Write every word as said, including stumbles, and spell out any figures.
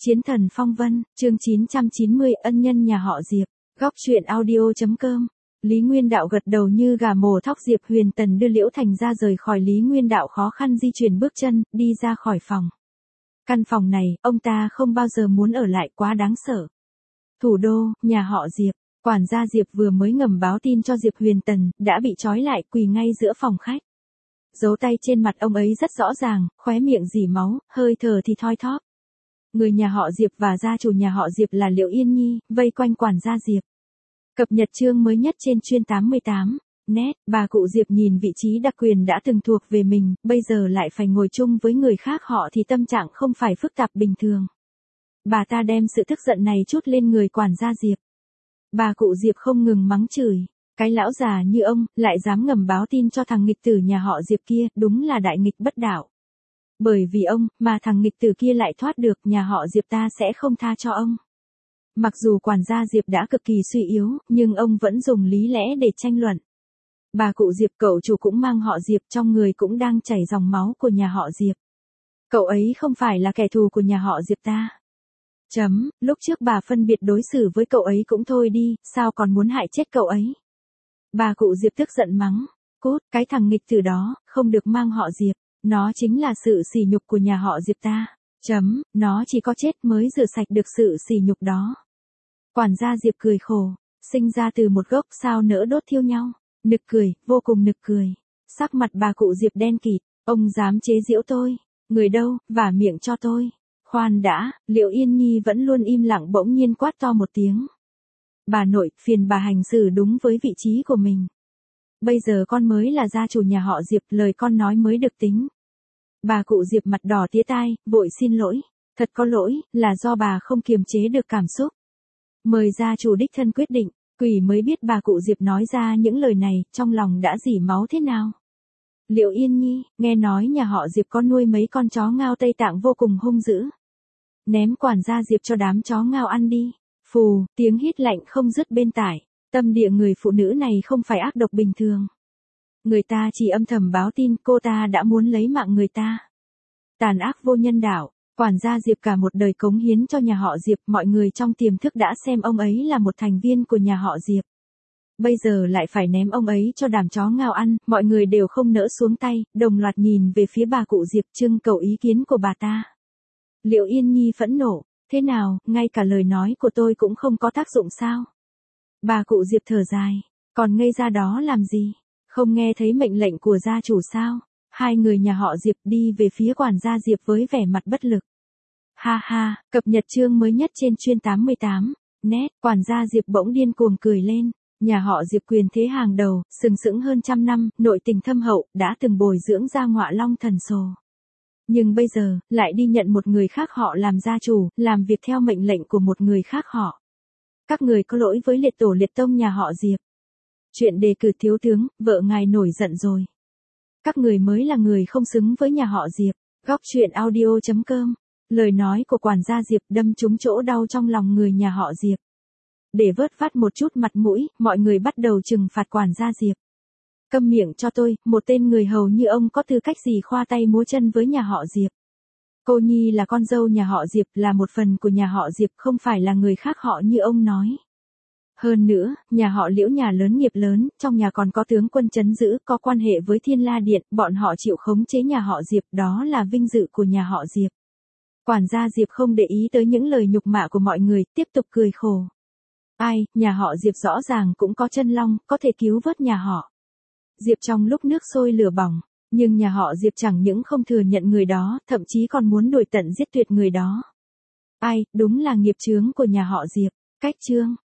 Chiến thần phong vân, chương chín trăm chín mươi ân nhân nhà họ Diệp, góc truyện audio.com. Lý Nguyên Đạo gật đầu như gà mổ thóc. Diệp Huyền Tần đưa Liễu Thành ra rời khỏi Lý Nguyên Đạo, khó khăn di chuyển bước chân, đi ra khỏi phòng. Căn phòng này, ông ta không bao giờ muốn ở lại, quá đáng sợ. Thủ đô, nhà họ Diệp, quản gia Diệp vừa mới ngầm báo tin cho Diệp Huyền Tần, đã bị trói lại quỳ ngay giữa phòng khách. Dấu tay trên mặt ông ấy rất rõ ràng, khóe miệng rỉ máu, hơi thở thì thoi thóp. Người nhà họ Diệp và gia chủ nhà họ Diệp là Liễu Yên Nhi, vây quanh quản gia Diệp. Cập nhật chương mới nhất trên chuyên tám mươi tám. Net, bà cụ Diệp nhìn vị trí đặc quyền đã từng thuộc về mình, bây giờ lại phải ngồi chung với người khác họ thì tâm trạng không phải phức tạp bình thường. Bà ta đem sự tức giận này trút lên người quản gia Diệp. Bà cụ Diệp không ngừng mắng chửi. Cái lão già như ông, lại dám ngầm báo tin cho thằng nghịch tử nhà họ Diệp kia, đúng là đại nghịch bất đạo. Bởi vì ông, mà thằng nghịch tử kia lại thoát được, nhà họ Diệp ta sẽ không tha cho ông. Mặc dù quản gia Diệp đã cực kỳ suy yếu, nhưng ông vẫn dùng lý lẽ để tranh luận. Bà cụ Diệp, cậu chủ cũng mang họ Diệp, trong người cũng đang chảy dòng máu của nhà họ Diệp. Cậu ấy không phải là kẻ thù của nhà họ Diệp ta. Chấm, lúc trước bà phân biệt đối xử với cậu ấy cũng thôi đi, sao còn muốn hại chết cậu ấy. Bà cụ Diệp tức giận mắng. Cút, cái thằng nghịch tử đó, không được mang họ Diệp. Nó chính là sự sỉ nhục của nhà họ Diệp ta. Chấm, nó chỉ có chết mới rửa sạch được sự sỉ nhục đó. Quản gia Diệp cười khổ. Sinh ra từ một gốc sao nỡ đốt thiêu nhau. Nực cười, vô cùng nực cười. Sắc mặt bà cụ Diệp đen kịt. Ông dám chế giễu tôi. Người đâu, vả miệng cho tôi. Khoan đã, Liễu Yên Nhi vẫn luôn im lặng bỗng nhiên quát to một tiếng. Bà nội, phiền bà hành xử đúng với vị trí của mình. Bây giờ con mới là gia chủ nhà họ Diệp, lời con nói mới được tính. Bà cụ Diệp mặt đỏ tía tai, vội xin lỗi. Thật có lỗi, là do bà không kiềm chế được cảm xúc. Mời gia chủ đích thân quyết định. Quỷ mới biết bà cụ Diệp nói ra những lời này, trong lòng đã rỉ máu thế nào. Liễu Yên Nhi, nghe nói nhà họ Diệp có nuôi mấy con chó ngao Tây Tạng vô cùng hung dữ. Ném quản gia Diệp cho đám chó ngao ăn đi. Phù, tiếng hít lạnh không dứt bên tai. Tâm địa người phụ nữ này không phải ác độc bình thường. Người ta chỉ âm thầm báo tin cô ta đã muốn lấy mạng người ta. Tàn ác vô nhân đạo, quản gia Diệp cả một đời cống hiến cho nhà họ Diệp, mọi người trong tiềm thức đã xem ông ấy là một thành viên của nhà họ Diệp. Bây giờ lại phải ném ông ấy cho đám chó ngao ăn, mọi người đều không nỡ xuống tay, đồng loạt nhìn về phía bà cụ Diệp trưng cầu ý kiến của bà ta. Liễu Yên Nhi phẫn nộ, thế nào, ngay cả lời nói của tôi cũng không có tác dụng sao? Bà cụ Diệp thở dài, còn ngây ra đó làm gì? Không nghe thấy mệnh lệnh của gia chủ sao? Hai người nhà họ Diệp đi về phía quản gia Diệp với vẻ mặt bất lực. Ha ha, cập nhật chương mới nhất trên chuyên tám mươi tám. Net, quản gia Diệp bỗng điên cuồng cười lên. Nhà họ Diệp quyền thế hàng đầu, sừng sững hơn trăm năm, nội tình thâm hậu, đã từng bồi dưỡng ra Ngọa Long thần sồ. Nhưng bây giờ, lại đi nhận một người khác họ làm gia chủ, làm việc theo mệnh lệnh của một người khác họ. Các người có lỗi với liệt tổ liệt tông nhà họ Diệp. Chuyện đề cử thiếu tướng, vợ ngài nổi giận rồi. Các người mới là người không xứng với nhà họ Diệp. Góc truyện audio.com. Lời nói của quản gia Diệp đâm trúng chỗ đau trong lòng người nhà họ Diệp. Để vớt vát một chút mặt mũi, mọi người bắt đầu trừng phạt quản gia Diệp. Câm miệng cho tôi, một tên người hầu như ông có tư cách gì khoa tay múa chân với nhà họ Diệp. Cô Nhi là con dâu nhà họ Diệp, là một phần của nhà họ Diệp, không phải là người khác họ như ông nói. Hơn nữa, nhà họ Liễu nhà lớn nghiệp lớn, trong nhà còn có tướng quân trấn giữ, có quan hệ với Thiên La Điện, bọn họ chịu khống chế nhà họ Diệp, đó là vinh dự của nhà họ Diệp. Quản gia Diệp không để ý tới những lời nhục mạ của mọi người, tiếp tục cười khổ. Ai, nhà họ Diệp rõ ràng cũng có chân long, có thể cứu vớt nhà họ Diệp trong lúc nước sôi lửa bỏng. Nhưng nhà họ Diệp chẳng những không thừa nhận người đó, thậm chí còn muốn đuổi tận giết tuyệt người đó. Ai, đúng là nghiệp chướng của nhà họ Diệp. Cách chương.